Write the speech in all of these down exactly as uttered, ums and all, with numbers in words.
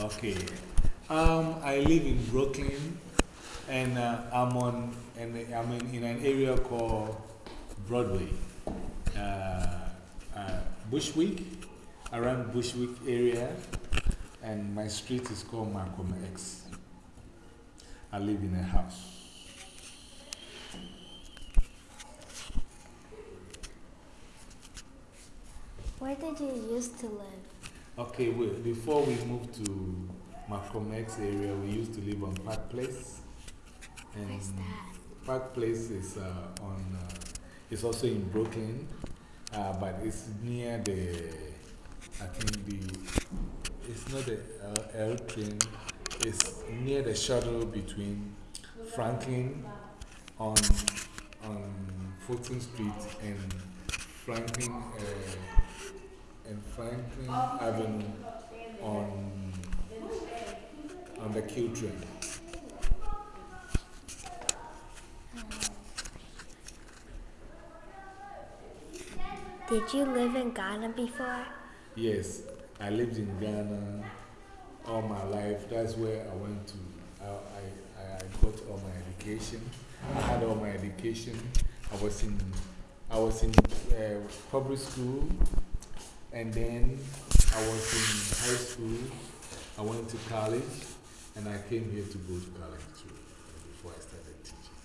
Okay. Um, I live in Brooklyn, and uh, I'm on, and I'm in, in an area called Broadway, uh, uh, Bushwick, around Bushwick area, and my street is called Malcolm X. I live in a house. Where did you used to live? Okay, wait, before we moved to Malcolm X area, we used to live on Park Place. And Where's that? Park Place is uh, on, uh, it's also in Brooklyn, uh, but it's near the, I think the, it's not the uh, L train, it's near the shuttle between Franklin on, on fourteenth Street and Franklin, uh, and Franklin Avenue on, on the Q train. Did you live in Ghana before? Yes, I lived in Ghana all my life. That's where I went to. I, I, I got all my education. I had all my education. I was in, I was in uh, public school, and then I was in high school. I went to college, and I came here to go to college too before I started teaching.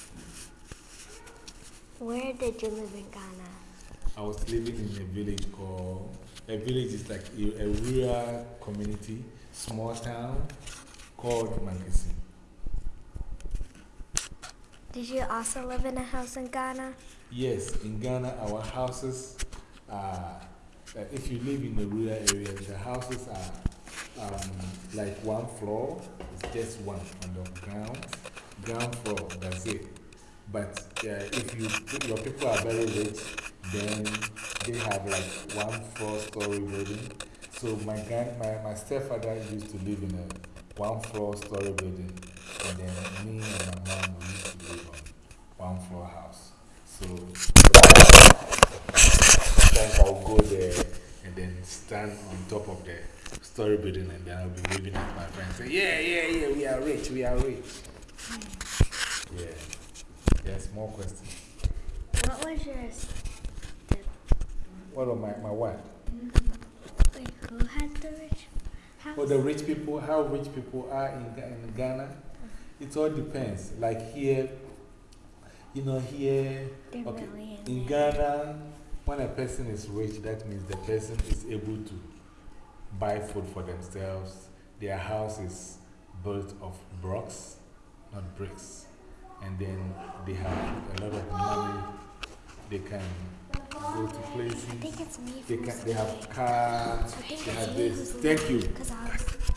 Where did you live in Ghana? I was living in a village called, a village is like a, a rural community, small town called Mankesi. Did you also live in a house in Ghana? Yes, in Ghana, our houses are, uh, if you live in the rural area, the houses are um, like one floor, it's just one on the ground, ground floor, that's it. But uh, if you, your people are very rich, then they have like one four story building. So my, grand, my, my stepfather used to live in a one floor story building. And then me and my mom we used to live on one floor house. So sometimes I'll go there and then stand on top of the story building and then I'll be waving at my friends. Say, yeah, yeah, yeah, we are rich, we are rich. Yeah. Yes, more questions. What was your step? What are my, my what? Wait, who had the rich house? Oh, the rich people, how rich people are in, in Ghana? It all depends. Like here, you know, here, okay, in Ghana, when a person is rich, that means the person is able to buy food for themselves. Their house is built of blocks, not bricks. And then they have a lot of money. They can go to places. I think it's me. They, can, they have cars. They have this. Thank you.